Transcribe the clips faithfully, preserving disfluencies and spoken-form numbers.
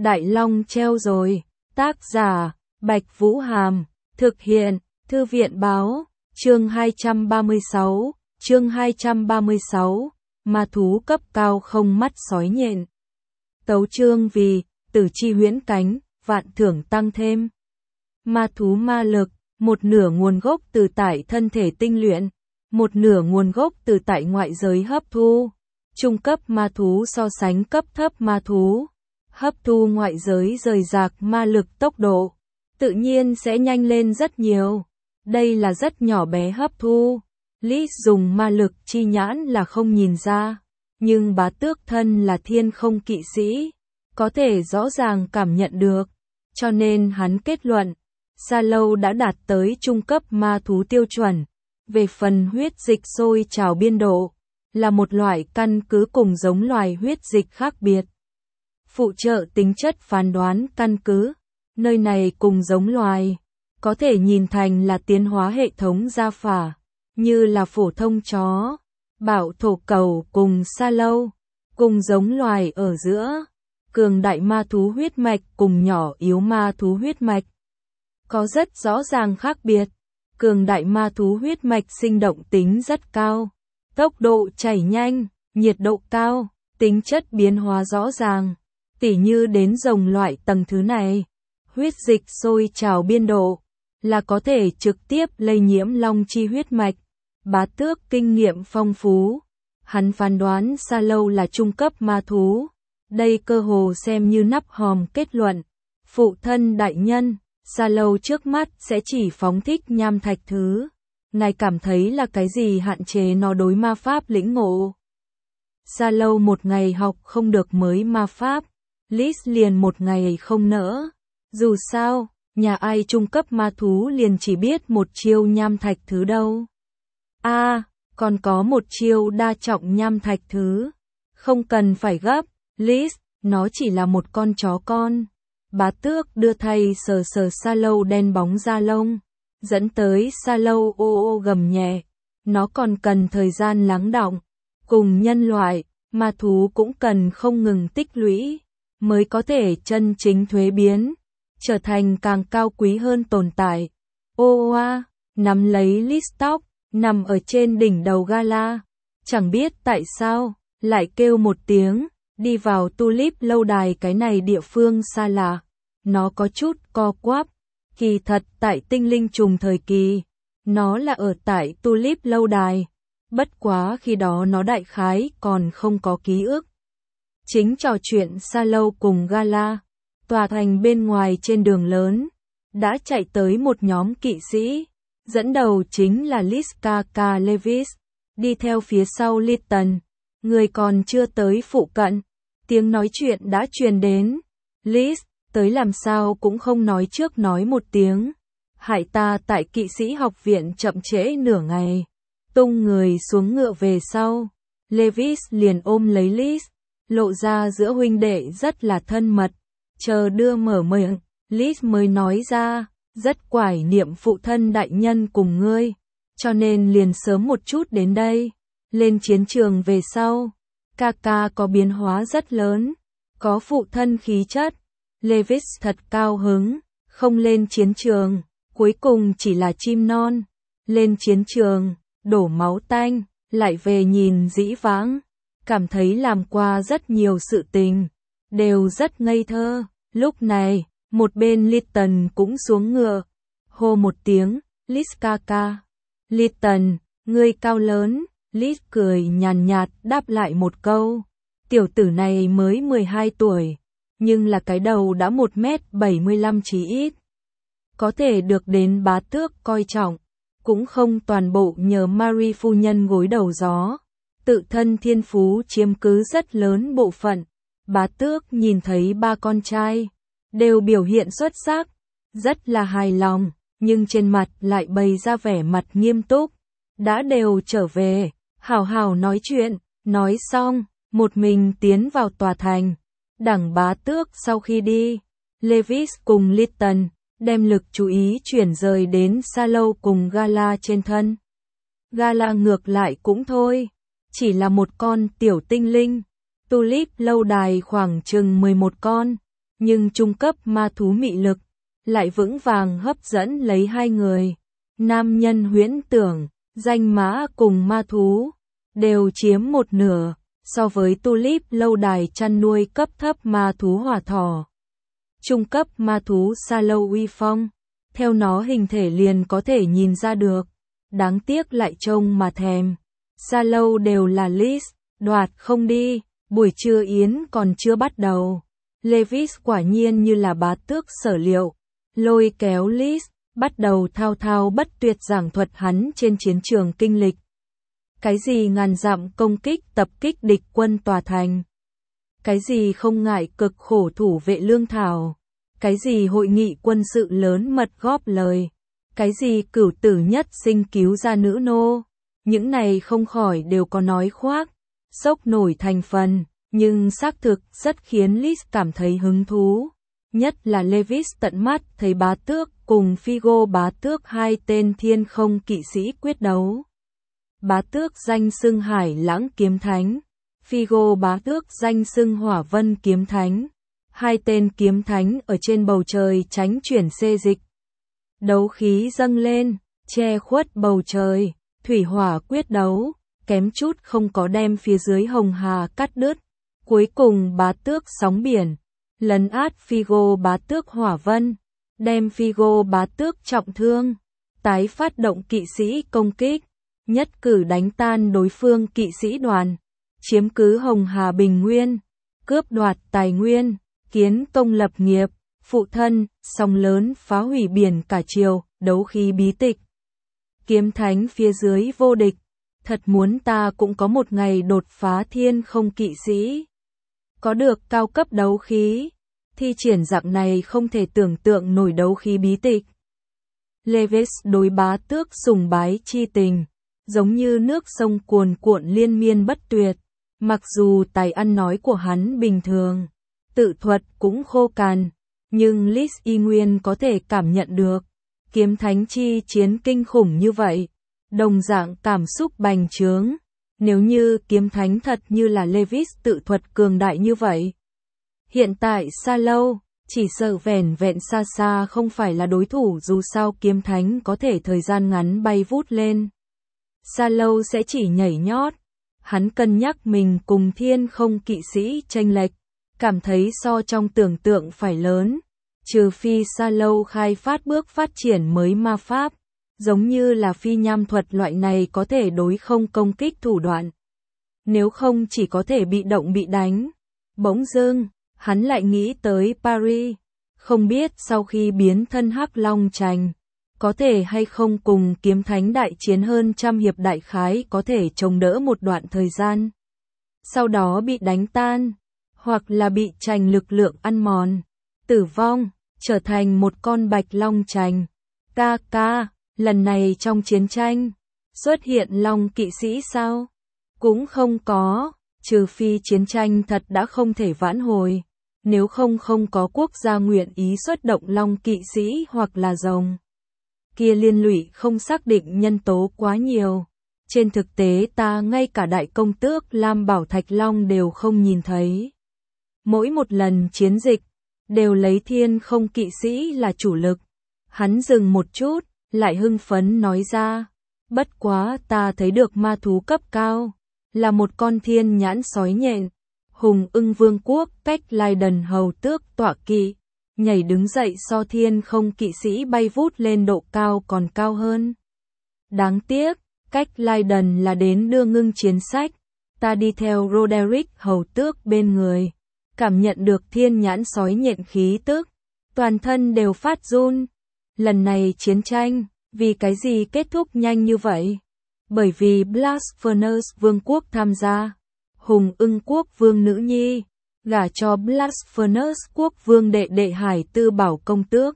Đại Long treo rồi. Tác giả, Bạch Vũ Hàm. Thực hiện, Thư viện Báo. Chương hai trăm ba mươi sáu. Chương hai trăm ba mươi sáu. Ma thú cấp cao không mắt sói nhện. Tấu chương vì, tử chi huyễn cánh, vạn thưởng tăng thêm. Ma thú ma lực, một nửa nguồn gốc từ tại thân thể tinh luyện, một nửa nguồn gốc từ tại ngoại giới hấp thu. Trung cấp ma thú so sánh cấp thấp ma thú, hấp thu ngoại giới rời rạc ma lực tốc độ, tự nhiên sẽ nhanh lên rất nhiều. Đây là rất nhỏ bé hấp thu. Lý dùng ma lực chi nhãn là không nhìn ra, nhưng Bá Tước thân là thiên không kỵ sĩ, có thể rõ ràng cảm nhận được, cho nên hắn kết luận, Sa Lâu đã đạt tới trung cấp ma thú tiêu chuẩn. Về phần huyết dịch sôi trào biên độ, là một loại căn cứ cùng giống loài huyết dịch khác biệt. Phụ trợ tính chất phán đoán căn cứ, nơi này cùng giống loài, có thể nhìn thành là tiến hóa hệ thống gia phả, như là phổ thông chó, bảo thổ cầu cùng Sa Lâu, cùng giống loài ở giữa, cường đại ma thú huyết mạch cùng nhỏ yếu ma thú huyết mạch. Có rất rõ ràng khác biệt, cường đại ma thú huyết mạch sinh động tính rất cao, tốc độ chảy nhanh, nhiệt độ cao, tính chất biến hóa rõ ràng, tỉ như đến rồng loại tầng thứ này, huyết dịch sôi trào biên độ, là có thể trực tiếp lây nhiễm long chi huyết mạch. Bá Tước kinh nghiệm phong phú, hắn phán đoán Sa Lâu là trung cấp ma thú, đây cơ hồ xem như nắp hòm kết luận. Phụ thân đại nhân, Sa Lâu trước mắt sẽ chỉ phóng thích nham thạch thứ, ngài cảm thấy là cái gì hạn chế nó đối ma pháp lĩnh ngộ? Sa Lâu một ngày học không được mới ma pháp, Lis liền một ngày không nỡ. Dù sao, nhà ai trung cấp ma thú liền chỉ biết một chiêu nham thạch thứ đâu. A, à, còn có một chiêu đa trọng nham thạch thứ. Không cần phải gấp, Lis, nó chỉ là một con chó con. Bá Tước đưa thay sờ sờ Sa Lâu đen bóng da lông, dẫn tới Sa Lâu ô ô gầm nhẹ. Nó còn cần thời gian lắng đọng. Cùng nhân loại, ma thú cũng cần không ngừng tích lũy, mới có thể chân chính thuế biến, trở thành càng cao quý hơn tồn tại. Ô oa, nắm lấy Lis tóc, nằm ở trên đỉnh đầu Gala. Chẳng biết tại sao, lại kêu một tiếng, đi vào Tulip lâu đài cái này địa phương xa lạ. Nó có chút co quắp. Kỳ thật tại tinh linh trùng thời kỳ, nó là ở tại Tulip lâu đài. Bất quá khi đó nó đại khái còn không có ký ức. Chính trò chuyện Sa Lâu cùng Gala. Tòa thành bên ngoài trên đường lớn, đã chạy tới một nhóm kỵ sĩ. Dẫn đầu chính là Liskaka Levis, đi theo phía sau Litton, người còn chưa tới phụ cận. Tiếng nói chuyện đã truyền đến. Lis, tới làm sao cũng không nói trước nói một tiếng. Hại ta tại kỵ sĩ học viện chậm trễ nửa ngày. Tung người xuống ngựa về sau. Levis liền ôm lấy Lis, lộ ra giữa huynh đệ rất là thân mật. Chờ đưa mở miệng, Lis mới nói ra, rất quải niệm phụ thân đại nhân cùng ngươi, cho nên liền sớm một chút đến đây. Lên chiến trường về sau, Kaka có biến hóa rất lớn, có phụ thân khí chất. Levis thật cao hứng, không lên chiến trường, cuối cùng chỉ là chim non. Lên chiến trường, đổ máu tanh, lại về nhìn dĩ vãng, cảm thấy làm qua rất nhiều sự tình, đều rất ngây thơ. Lúc này, một bên Litton cũng xuống ngựa, hô một tiếng, Liskaka. Litton, ngươi cao lớn. Lis cười nhàn nhạt đáp lại một câu. Tiểu tử này mới mười hai tuổi, nhưng là cái đầu đã một mét bảy mươi lăm chí ít. Có thể được đến Bá Tước coi trọng, cũng không toàn bộ nhờ Marie phu nhân gối đầu gió. Tự thân thiên phú chiếm cứ rất lớn bộ phận. Bá Tước nhìn thấy ba con trai, đều biểu hiện xuất sắc, rất là hài lòng, nhưng trên mặt lại bày ra vẻ mặt nghiêm túc. Đã đều trở về, hào hào nói chuyện, nói xong, một mình tiến vào tòa thành. Đảng Bá Tước sau khi đi, Levis cùng Litton đem lực chú ý chuyển rời đến Sa Lâu cùng Gala trên thân. Gala ngược lại cũng thôi, chỉ là một con tiểu tinh linh. Tulip lâu đài khoảng chừng mười một con, nhưng trung cấp ma thú mị lực lại vững vàng hấp dẫn lấy hai người. Nam nhân huyễn tưởng, danh mã cùng ma thú đều chiếm một nửa so với Tulip lâu đài chăn nuôi cấp thấp ma thú hỏa thỏ. Trung cấp ma thú Sa Lâu uy phong, theo nó hình thể liền có thể nhìn ra được, đáng tiếc lại trông mà thèm. Sa Lâu đều là Liz, đoạt không đi, buổi trưa yến còn chưa bắt đầu. Levis quả nhiên như là bá tước sở liệu, lôi kéo Liz, bắt đầu thao thao bất tuyệt giảng thuật hắn trên chiến trường kinh lịch. Cái gì ngàn dặm công kích tập kích địch quân tòa thành. Cái gì không ngại cực khổ thủ vệ lương thảo. Cái gì hội nghị quân sự lớn mật góp lời. Cái gì cửu tử nhất sinh cứu ra nữ nô. Những này không khỏi đều có nói khoác, sốc nổi thành phần, nhưng xác thực rất khiến Liz cảm thấy hứng thú. Nhất là Levis tận mắt thấy bá tước cùng Figo bá tước hai tên thiên không kỵ sĩ quyết đấu. Bá tước danh xưng Hải Lãng kiếm thánh, Figo bá tước danh xưng Hỏa Vân kiếm thánh. Hai tên kiếm thánh ở trên bầu trời tránh chuyển xê dịch. Đấu khí dâng lên, che khuất bầu trời, thủy hỏa quyết đấu, kém chút không có đem phía dưới Hồng Hà cắt đứt. Cuối cùng bá tước sóng biển, lấn át Figo bá tước Hỏa Vân, đem Figo bá tước trọng thương, tái phát động kỵ sĩ công kích, nhất cử đánh tan đối phương kỵ sĩ đoàn, chiếm cứ Hồng Hà Bình Nguyên, cướp đoạt tài nguyên, kiến công lập nghiệp, phụ thân, sóng lớn phá hủy biển cả triều, đấu khí bí tịch. Kiếm thánh phía dưới vô địch, thật muốn ta cũng có một ngày đột phá thiên không kỵ sĩ. Có được cao cấp đấu khí, thi triển dạng này không thể tưởng tượng nổi đấu khí bí tịch. Levis đối bá tước sùng bái chi tình, giống như nước sông cuồn cuộn liên miên bất tuyệt, mặc dù tài ăn nói của hắn bình thường, tự thuật cũng khô cằn, nhưng Liz y nguyên có thể cảm nhận được, kiếm thánh chi chiến kinh khủng như vậy, đồng dạng cảm xúc bành trướng, nếu như kiếm thánh thật như là Levis tự thuật cường đại như vậy. Hiện tại Sa Lâu, chỉ sợ vẻn vẹn xa xa không phải là đối thủ dù sao kiếm thánh có thể thời gian ngắn bay vút lên. Sa Lâu sẽ chỉ nhảy nhót, hắn cân nhắc mình cùng thiên không kỵ sĩ chênh lệch, cảm thấy so trong tưởng tượng phải lớn, trừ phi Sa Lâu khai phát bước phát triển mới ma pháp, giống như là phi nham thuật loại này có thể đối không công kích thủ đoạn. Nếu không chỉ có thể bị động bị đánh. Bỗng dưng, hắn lại nghĩ tới Paris, không biết sau khi biến thân Hắc Long Trành, có thể hay không cùng kiếm thánh đại chiến hơn trăm hiệp đại khái có thể chống đỡ một đoạn thời gian. Sau đó bị đánh tan, hoặc là bị trành lực lượng ăn mòn, tử vong, trở thành một con bạch long trành. Ca ca, lần này trong chiến tranh, xuất hiện long kỵ sĩ sao? Cũng không có, trừ phi chiến tranh thật đã không thể vãn hồi, nếu không không có quốc gia nguyện ý xuất động long kỵ sĩ hoặc là rồng. Kia liên lụy không xác định nhân tố quá nhiều. Trên thực tế ta ngay cả đại công tước Lam Bảo Thạch Long đều không nhìn thấy. Mỗi một lần chiến dịch, đều lấy thiên không kỵ sĩ là chủ lực. Hắn dừng một chút, lại hưng phấn nói ra. Bất quá ta thấy được ma thú cấp cao, là một con thiên nhãn sói nhện. Hùng ưng vương quốc cách lai đần hầu tước tọa kỵ, nhảy đứng dậy so thiên không kỵ sĩ bay vút lên độ cao còn cao hơn. Đáng tiếc, cách lai đần là đến đưa ngưng chiến sách, ta đi theo Roderick hầu tước bên người, cảm nhận được thiên nhãn sói nhện khí tức, toàn thân đều phát run. Lần này chiến tranh, vì cái gì kết thúc nhanh như vậy? Bởi vì Blasphemous vương quốc tham gia, Hùng ưng quốc vương nữ nhi, gả cho Blasphemous quốc vương đệ đệ Hải Tư Bảo công tước.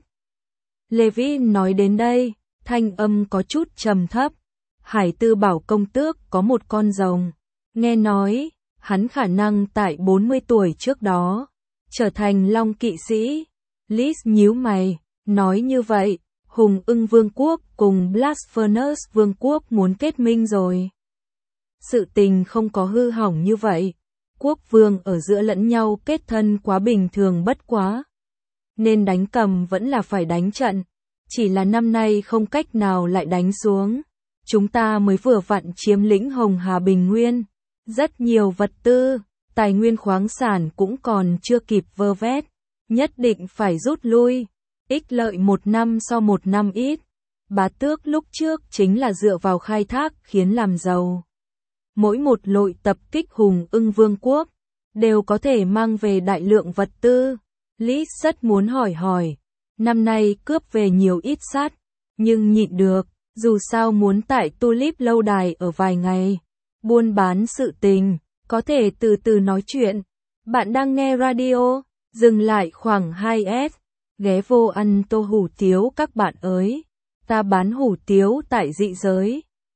Levi nói đến đây, thanh âm có chút trầm thấp. Hải Tư Bảo công tước có một con rồng, nghe nói, hắn khả năng tại bốn mươi tuổi trước đó, trở thành long kỵ sĩ. Liz nhíu mày, nói như vậy, Hùng ưng vương quốc cùng Blasphemous vương quốc muốn kết minh rồi. Sự tình không có hư hỏng như vậy, quốc vương ở giữa lẫn nhau kết thân quá bình thường bất quá, nên đánh cầm vẫn là phải đánh trận. Chỉ là năm nay không cách nào lại đánh xuống. Chúng ta mới vừa vặn chiếm lĩnh Hồng Hà Bình Nguyên. Rất nhiều vật tư, tài nguyên khoáng sản cũng còn chưa kịp vơ vét. Nhất định phải rút lui. Ích lợi một năm so một năm ít. Bá Tước lúc trước chính là dựa vào khai thác khiến làm giàu. Mỗi một lội tập kích Hùng Ưng Vương quốc đều có thể mang về đại lượng vật tư. Lý rất muốn hỏi hỏi, năm nay cướp về nhiều ít sắt, nhưng nhịn được, dù sao muốn tại Tulip lâu đài ở vài ngày. Buôn bán sự tình, có thể từ từ nói chuyện. Bạn đang nghe radio, dừng lại khoảng hai S, ghé vô ăn tô hủ tiếu các bạn ơi. Ta bán hủ tiếu tại dị giới.